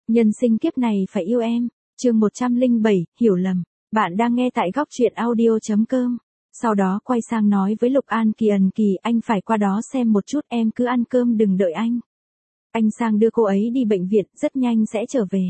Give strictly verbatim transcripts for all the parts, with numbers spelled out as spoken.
Nhân sinh kiếp này phải yêu em. Chương một trăm lẻ bảy, hiểu lầm. Bạn đang nghe tại góc truyện audio chấm com. Sau đó quay sang nói với Lục An Kỳ, ẩn Kỳ, anh phải qua đó xem một chút, em cứ ăn cơm đừng đợi anh. Anh sang đưa cô ấy đi bệnh viện, rất nhanh sẽ trở về.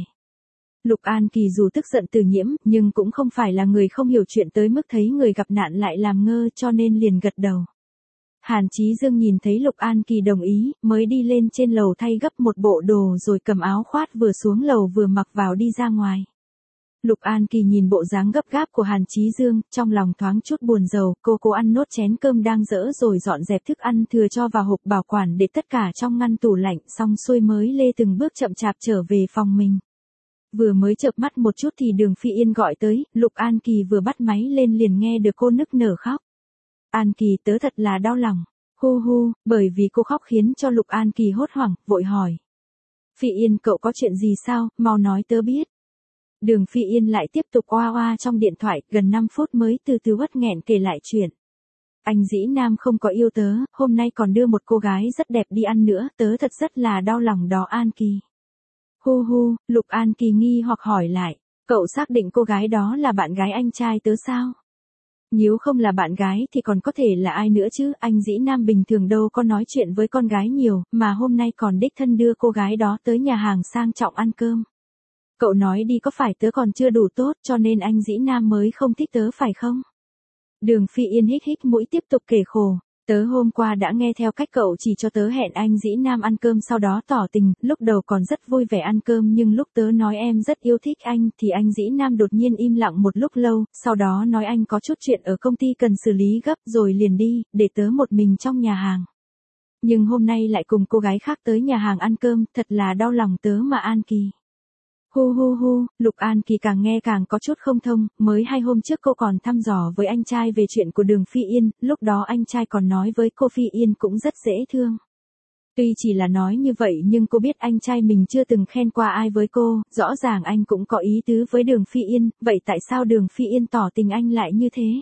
Lục An Kỳ dù tức giận từ Nhiễm, nhưng cũng không phải là người không hiểu chuyện tới mức thấy người gặp nạn lại làm ngơ, cho nên liền gật đầu. Hàn Chí Dương nhìn thấy Lục An Kỳ đồng ý, mới đi lên trên lầu thay gấp một bộ đồ rồi cầm áo khoác vừa xuống lầu vừa mặc vào đi ra ngoài. Lục An Kỳ nhìn bộ dáng gấp gáp của Hàn Chí Dương, trong lòng thoáng chút buồn rầu, cô cố ăn nốt chén cơm đang dỡ rồi dọn dẹp thức ăn thừa cho vào hộp bảo quản để tất cả trong ngăn tủ lạnh, xong xuôi mới lê từng bước chậm chạp trở về phòng mình. Vừa mới chợp mắt một chút thì Đường Phi Yên gọi tới, Lục An Kỳ vừa bắt máy lên liền nghe được cô nức nở khóc. An Kỳ, tớ thật là đau lòng. Hu hu, bởi vì cô khóc khiến cho Lục An Kỳ hốt hoảng, vội hỏi. Phi Yên, cậu có chuyện gì sao, mau nói tớ biết. Đường Phi Yên lại tiếp tục oa oa trong điện thoại, gần năm phút mới từ từ uất nghẹn kể lại chuyện. Anh Dĩ Nam không có yêu tớ, hôm nay còn đưa một cô gái rất đẹp đi ăn nữa, tớ thật rất là đau lòng đó An Kỳ. Hu hu, Lục An Kỳ nghi hoặc hỏi lại, cậu xác định cô gái đó là bạn gái anh trai tớ sao? Nếu không là bạn gái thì còn có thể là ai nữa chứ, anh Dĩ Nam bình thường đâu có nói chuyện với con gái nhiều, mà hôm nay còn đích thân đưa cô gái đó tới nhà hàng sang trọng ăn cơm. Cậu nói đi, có phải tớ còn chưa đủ tốt cho nên anh Dĩ Nam mới không thích tớ phải không? Đường Phi Yên hít hít mũi tiếp tục kể khổ. Tớ hôm qua đã nghe theo cách cậu chỉ cho tớ hẹn anh Dĩ Nam ăn cơm, sau đó tỏ tình, lúc đầu còn rất vui vẻ ăn cơm nhưng lúc tớ nói em rất yêu thích anh thì anh Dĩ Nam đột nhiên im lặng một lúc lâu, sau đó nói anh có chút chuyện ở công ty cần xử lý gấp rồi liền đi, để tớ một mình trong nhà hàng. Nhưng hôm nay lại cùng cô gái khác tới nhà hàng ăn cơm, thật là đau lòng tớ mà An Kỳ. Hu hu hu, Lục An Kỳ càng nghe càng có chút không thông, mới hai hôm trước cô còn thăm dò với anh trai về chuyện của Đường Phi Yên, lúc đó anh trai còn nói với cô Phi Yên cũng rất dễ thương. Tuy chỉ là nói như vậy nhưng cô biết anh trai mình chưa từng khen qua ai với cô, rõ ràng anh cũng có ý tứ với Đường Phi Yên, vậy tại sao Đường Phi Yên tỏ tình anh lại như thế?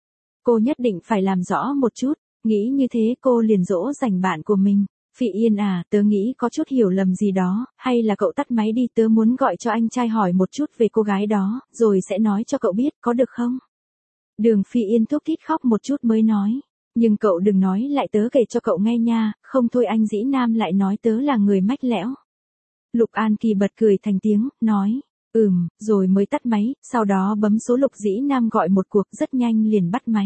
Cô nhất định phải làm rõ một chút, nghĩ như thế cô liền dỗ dành bạn của mình. Phi Yên à, tớ nghĩ có chút hiểu lầm gì đó, hay là cậu tắt máy đi, tớ muốn gọi cho anh trai hỏi một chút về cô gái đó, rồi sẽ nói cho cậu biết, có được không? Đường Phi Yên thúc thít khóc một chút mới nói, nhưng cậu đừng nói lại tớ kể cho cậu nghe nha, không thôi anh Dĩ Nam lại nói tớ là người mách lẻo. Lục An Kỳ bật cười thành tiếng, nói, ừm, rồi mới tắt máy, sau đó bấm số Lục Dĩ Nam gọi một cuộc, rất nhanh liền bắt máy.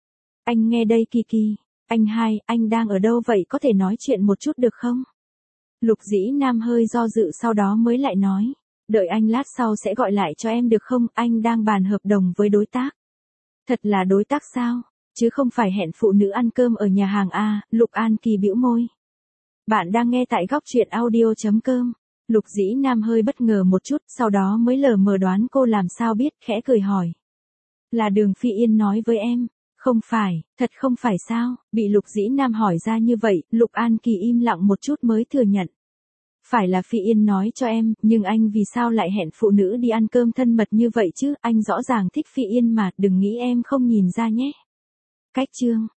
Anh nghe đây Kỳ Kỳ. Anh hai, anh đang ở đâu vậy, có thể nói chuyện một chút được không? Lục Dĩ Nam hơi do dự sau đó mới lại nói, đợi anh lát sau sẽ gọi lại cho em được không, anh đang bàn hợp đồng với đối tác. Thật là đối tác sao, chứ không phải hẹn phụ nữ ăn cơm ở nhà hàng à, Lục An Kỳ bĩu môi. Bạn đang nghe tại góc truyện audio chấm com. Lục Dĩ Nam hơi bất ngờ một chút, sau đó mới lờ mờ đoán cô làm sao biết, khẽ cười hỏi. Là Đường Phi Yên nói với em. Không phải, thật không phải sao, bị Lục Dĩ Nam hỏi ra như vậy, Lục An Kỳ im lặng một chút mới thừa nhận. Phải là Phi Yên nói cho em, nhưng anh vì sao lại hẹn phụ nữ đi ăn cơm thân mật như vậy chứ, anh rõ ràng thích Phi Yên mà, đừng nghĩ em không nhìn ra nhé. Cách chương.